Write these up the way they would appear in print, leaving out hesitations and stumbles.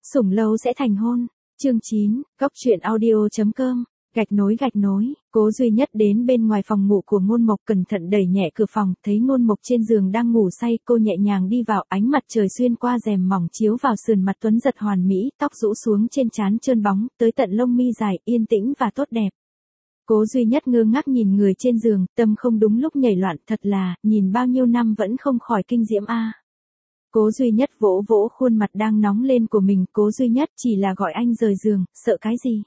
Sủng lâu sẽ thành hôn. Chương 9, góc truyện audio.com. Gạch nối, Cố Duy Nhất đến bên ngoài phòng ngủ của Ngôn Mộc, cẩn thận đẩy nhẹ cửa phòng, thấy Ngôn Mộc trên giường đang ngủ say, cô nhẹ nhàng đi vào, ánh mặt trời xuyên qua rèm mỏng chiếu vào sườn mặt tuấn giật hoàn mỹ, tóc rũ xuống trên trán trơn bóng, tới tận lông mi dài, yên tĩnh và tốt đẹp. Cố Duy Nhất ngơ ngác nhìn người trên giường, tâm không đúng lúc nhảy loạn, thật là, nhìn bao nhiêu năm vẫn không khỏi kinh diễm a. Cố Duy Nhất vỗ vỗ khuôn mặt đang nóng lên của mình, Cố Duy Nhất chỉ là gọi anh rời giường, sợ cái gì?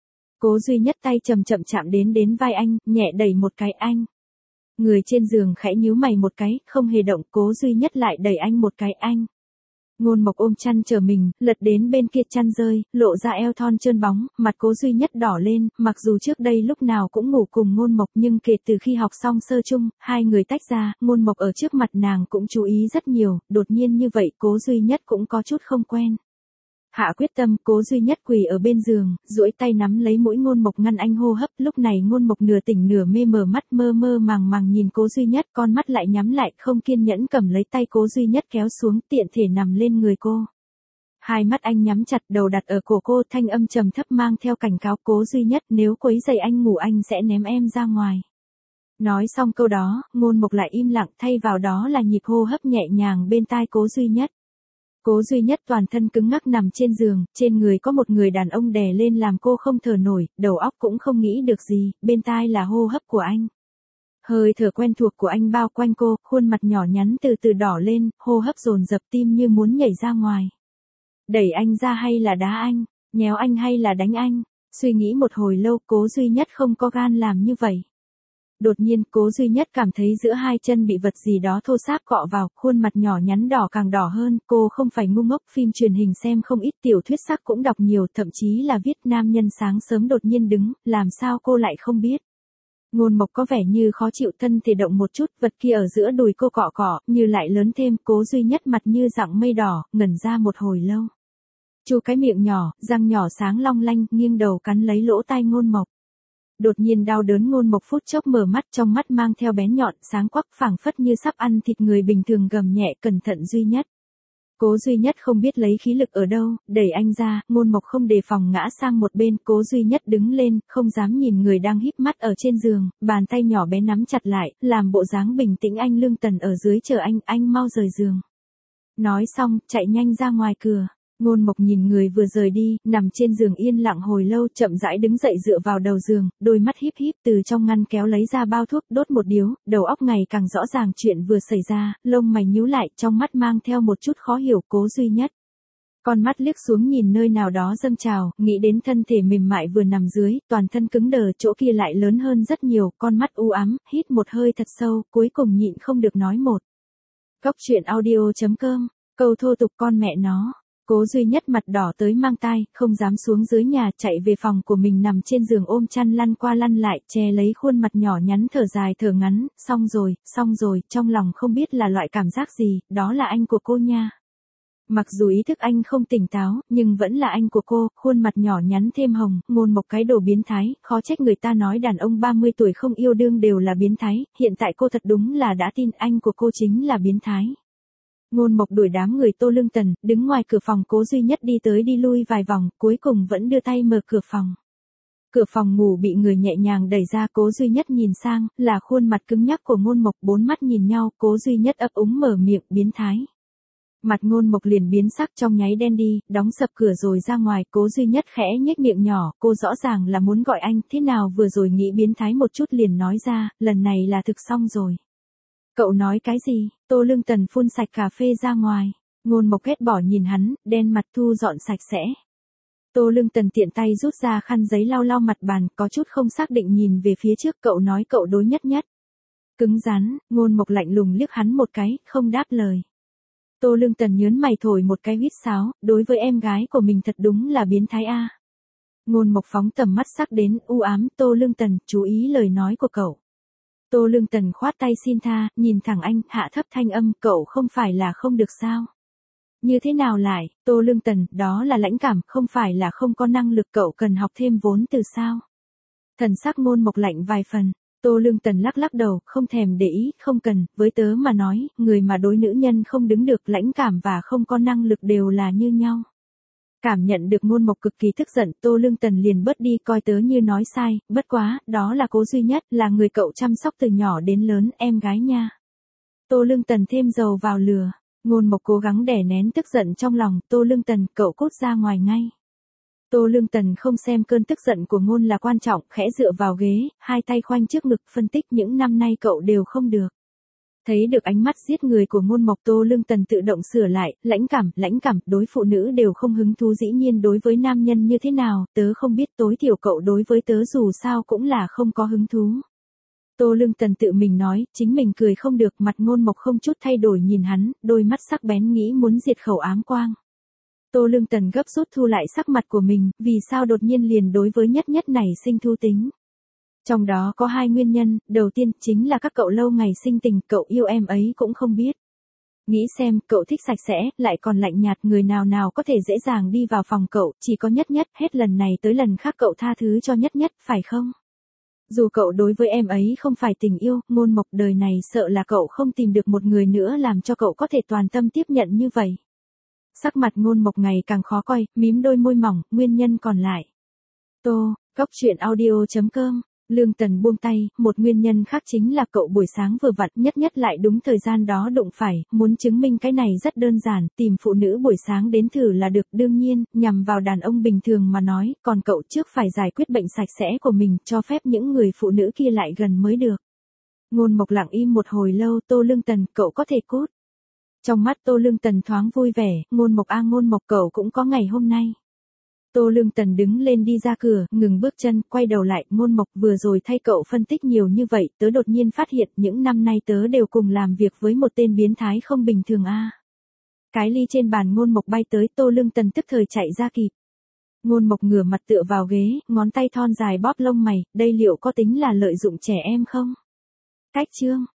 Cố Duy Nhất tay chậm chậm chạm đến vai anh, nhẹ đẩy một cái anh. Người trên giường khẽ nhíu mày một cái, không hề động, Cố Duy Nhất lại đẩy anh một cái anh. Ngôn Mộc ôm chăn chờ mình, lật đến bên kia chăn rơi, lộ ra eo thon trơn bóng, mặt Cố Duy Nhất đỏ lên, mặc dù trước đây lúc nào cũng ngủ cùng Ngôn Mộc nhưng kể từ khi học xong sơ chung, hai người tách ra, Ngôn Mộc ở trước mặt nàng cũng chú ý rất nhiều, đột nhiên như vậy Cố Duy Nhất cũng có chút không quen. Hạ quyết tâm, Cố Duy Nhất quỳ ở bên giường, duỗi tay nắm lấy mũi Ngôn Mộc ngăn anh hô hấp, lúc này Ngôn Mộc nửa tỉnh nửa mê mở mắt mơ mơ màng màng nhìn Cố Duy Nhất, con mắt lại nhắm lại, không kiên nhẫn cầm lấy tay Cố Duy Nhất kéo xuống, tiện thể nằm lên người cô. Hai mắt anh nhắm chặt, đầu đặt ở cổ cô, thanh âm trầm thấp mang theo cảnh cáo, Cố Duy Nhất, nếu quấy rầy anh ngủ anh sẽ ném em ra ngoài. Nói xong câu đó, Ngôn Mộc lại im lặng, thay vào đó là nhịp hô hấp nhẹ nhàng bên tai Cố Duy Nhất. Cố Duy Nhất toàn thân cứng ngắc nằm trên giường, trên người có một người đàn ông đè lên làm cô không thở nổi, đầu óc cũng không nghĩ được gì, bên tai là hô hấp của anh. Hơi thở quen thuộc của anh bao quanh cô, khuôn mặt nhỏ nhắn từ từ đỏ lên, hô hấp dồn dập, tim như muốn nhảy ra ngoài. Đẩy anh ra hay là đá anh, nhéo anh hay là đánh anh, suy nghĩ một hồi lâu, Cố Duy Nhất không có gan làm như vậy. Đột nhiên, Cố Duy Nhất cảm thấy giữa hai chân bị vật gì đó thô ráp cọ vào, khuôn mặt nhỏ nhắn đỏ càng đỏ hơn, cô không phải ngu ngốc, phim truyền hình xem không ít, tiểu thuyết sắc cũng đọc nhiều, thậm chí là viết nam nhân sáng sớm đột nhiên đứng, làm sao cô lại không biết. Ngôn Mộc có vẻ như khó chịu, thân thể động một chút, vật kia ở giữa đùi cô cọ cọ, như lại lớn thêm, Cố Duy Nhất mặt như dạng mây đỏ, ngẩn ra một hồi lâu. Chu cái miệng nhỏ, răng nhỏ sáng long lanh, nghiêng đầu cắn lấy lỗ tai Ngôn Mộc. Đột nhiên đau đớn, Ngôn Mộc phút chốc mở mắt, trong mắt mang theo bén nhọn, sáng quắc, phảng phất như sắp ăn thịt người bình thường, gầm nhẹ, cẩn thận Duy Nhất. Cố Duy Nhất không biết lấy khí lực ở đâu, đẩy anh ra, Ngôn Mộc không đề phòng ngã sang một bên, Cố Duy Nhất đứng lên, không dám nhìn người đang híp mắt ở trên giường, bàn tay nhỏ bé nắm chặt lại, làm bộ dáng bình tĩnh, anh Lương Tần ở dưới chờ anh mau rời giường. Nói xong, chạy nhanh ra ngoài cửa. Ngôn Mộc nhìn người vừa rời đi, nằm trên giường yên lặng hồi lâu, chậm rãi đứng dậy dựa vào đầu giường, đôi mắt híp híp, từ trong ngăn kéo lấy ra bao thuốc, đốt một điếu, đầu óc ngày càng rõ ràng chuyện vừa xảy ra, lông mày nhíu lại, trong mắt mang theo một chút khó hiểu, Cố Duy Nhất. Con mắt liếc xuống nhìn nơi nào đó dâng trào, nghĩ đến thân thể mềm mại vừa nằm dưới, toàn thân cứng đờ, chỗ kia lại lớn hơn rất nhiều, con mắt u ám, hít một hơi thật sâu, cuối cùng nhịn không được nói một. Góc truyện audio.com, câu thô tục con mẹ nó. Cố Duy Nhất mặt đỏ tới mang tai, không dám xuống dưới nhà, chạy về phòng của mình, nằm trên giường ôm chăn lăn qua lăn lại, che lấy khuôn mặt nhỏ nhắn, thở dài thở ngắn, xong rồi, trong lòng không biết là loại cảm giác gì, đó là anh của cô nha. Mặc dù ý thức anh không tỉnh táo, nhưng vẫn là anh của cô, khuôn mặt nhỏ nhắn thêm hồng, Ngôn Mộc cái đồ biến thái, khó trách người ta nói đàn ông 30 tuổi không yêu đương đều là biến thái, hiện tại cô thật đúng là đã tin anh của cô chính là biến thái. Ngôn Mộc đuổi đám người Tô Lương Tần, đứng ngoài cửa phòng, Cố Duy Nhất đi tới đi lui vài vòng, cuối cùng vẫn đưa tay mở cửa phòng. Cửa phòng ngủ bị người nhẹ nhàng đẩy ra, Cố Duy Nhất nhìn sang, là khuôn mặt cứng nhắc của Ngôn Mộc, bốn mắt nhìn nhau, Cố Duy Nhất ấp úng mở miệng, biến thái. Mặt Ngôn Mộc liền biến sắc, trong nháy đen đi, đóng sập cửa rồi ra ngoài, Cố Duy Nhất khẽ nhếch miệng nhỏ, cô rõ ràng là muốn gọi anh, thế nào vừa rồi nghĩ biến thái một chút liền nói ra, lần này là thực xong rồi. Cậu nói cái gì? Tô Lương Tần phun sạch cà phê ra ngoài. Ngôn Mộc ghét bỏ nhìn hắn, đen mặt, thu dọn sạch sẽ. Tô Lương Tần tiện tay rút ra khăn giấy lau lau mặt bàn, có chút không xác định nhìn về phía trước, cậu nói cậu đối nhất nhất. Cứng rắn, Ngôn Mộc lạnh lùng liếc hắn một cái, không đáp lời. Tô Lương Tần nhớn mày thổi một cái huýt sáo, đối với em gái của mình thật đúng là biến thái a. Ngôn Mộc phóng tầm mắt sắc đến, u ám, Tô Lương Tần, chú ý lời nói của cậu. Tô Lương Tần khoát tay xin tha, nhìn thẳng anh, hạ thấp thanh âm, cậu không phải là không được sao? Như thế nào lại, Tô Lương Tần, đó là lãnh cảm, không phải là không có năng lực, cậu cần học thêm vốn từ sao? Thần sắc Ngôn Mộc lạnh vài phần, Tô Lương Tần lắc lắc đầu, không thèm để ý, không cần, với tớ mà nói, người mà đối nữ nhân không đứng được, lãnh cảm và không có năng lực đều là như nhau. Cảm nhận được Ngôn Mộc cực kỳ tức giận, Tô Lương Tần liền bớt đi coi tớ như nói sai, bất quá, đó là Cố Duy Nhất, là người cậu chăm sóc từ nhỏ đến lớn, em gái nha. Tô Lương Tần thêm dầu vào lửa. Ngôn Mộc cố gắng đè nén tức giận trong lòng, Tô Lương Tần, cậu cút ra ngoài ngay. Tô Lương Tần không xem cơn tức giận của Ngôn là quan trọng, khẽ dựa vào ghế, hai tay khoanh trước ngực phân tích những năm nay cậu đều không được. Thấy được ánh mắt giết người của Ngôn Mộc, Tô Lương Tần tự động sửa lại, lãnh cảm, đối phụ nữ đều không hứng thú, dĩ nhiên đối với nam nhân như thế nào, tớ không biết, tối thiểu cậu đối với tớ dù sao cũng là không có hứng thú. Tô Lương Tần tự mình nói, chính mình cười không được, mặt Ngôn Mộc không chút thay đổi nhìn hắn, đôi mắt sắc bén nghĩ muốn diệt khẩu ám quang. Tô Lương Tần gấp rút thu lại sắc mặt của mình, vì sao đột nhiên liền đối với Nhất Nhất này sinh thu tính. Trong đó có hai nguyên nhân, đầu tiên chính là các cậu lâu ngày sinh tình, cậu yêu em ấy cũng không biết. Nghĩ xem, cậu thích sạch sẽ, lại còn lạnh nhạt, người nào nào có thể dễ dàng đi vào phòng cậu, chỉ có Nhất Nhất, hết lần này tới lần khác cậu tha thứ cho Nhất Nhất, phải không? Dù cậu đối với em ấy không phải tình yêu, Ngôn Mộc, đời này sợ là cậu không tìm được một người nữa làm cho cậu có thể toàn tâm tiếp nhận như vậy. Sắc mặt Ngôn Mộc ngày càng khó coi, mím đôi môi mỏng, nguyên nhân còn lại. Góc truyện audio.com. Lương Tần buông tay, một nguyên nhân khác chính là cậu buổi sáng vừa vặn, Nhất Nhất lại đúng thời gian đó đụng phải, muốn chứng minh cái này rất đơn giản, tìm phụ nữ buổi sáng đến thử là được, đương nhiên, nhằm vào đàn ông bình thường mà nói, còn cậu trước phải giải quyết bệnh sạch sẽ của mình, cho phép những người phụ nữ kia lại gần mới được. Ngôn Mộc lặng im một hồi lâu, Tô Lương Tần, cậu có thể cút. Trong mắt Tô Lương Tần thoáng vui vẻ, Ngôn Mộc à, Ngôn Mộc, cậu cũng có ngày hôm nay. Tô Lương Tần đứng lên đi ra cửa, ngừng bước chân, quay đầu lại, Ngôn Mộc, vừa rồi thay cậu phân tích nhiều như vậy, tớ đột nhiên phát hiện những năm nay tớ đều cùng làm việc với một tên biến thái không bình thường a. Cái ly trên bàn Ngôn Mộc bay tới, Tô Lương Tần tức thời chạy ra kịp. Ngôn Mộc ngửa mặt tựa vào ghế, ngón tay thon dài bóp lông mày, đây liệu có tính là lợi dụng trẻ em không? Cách chương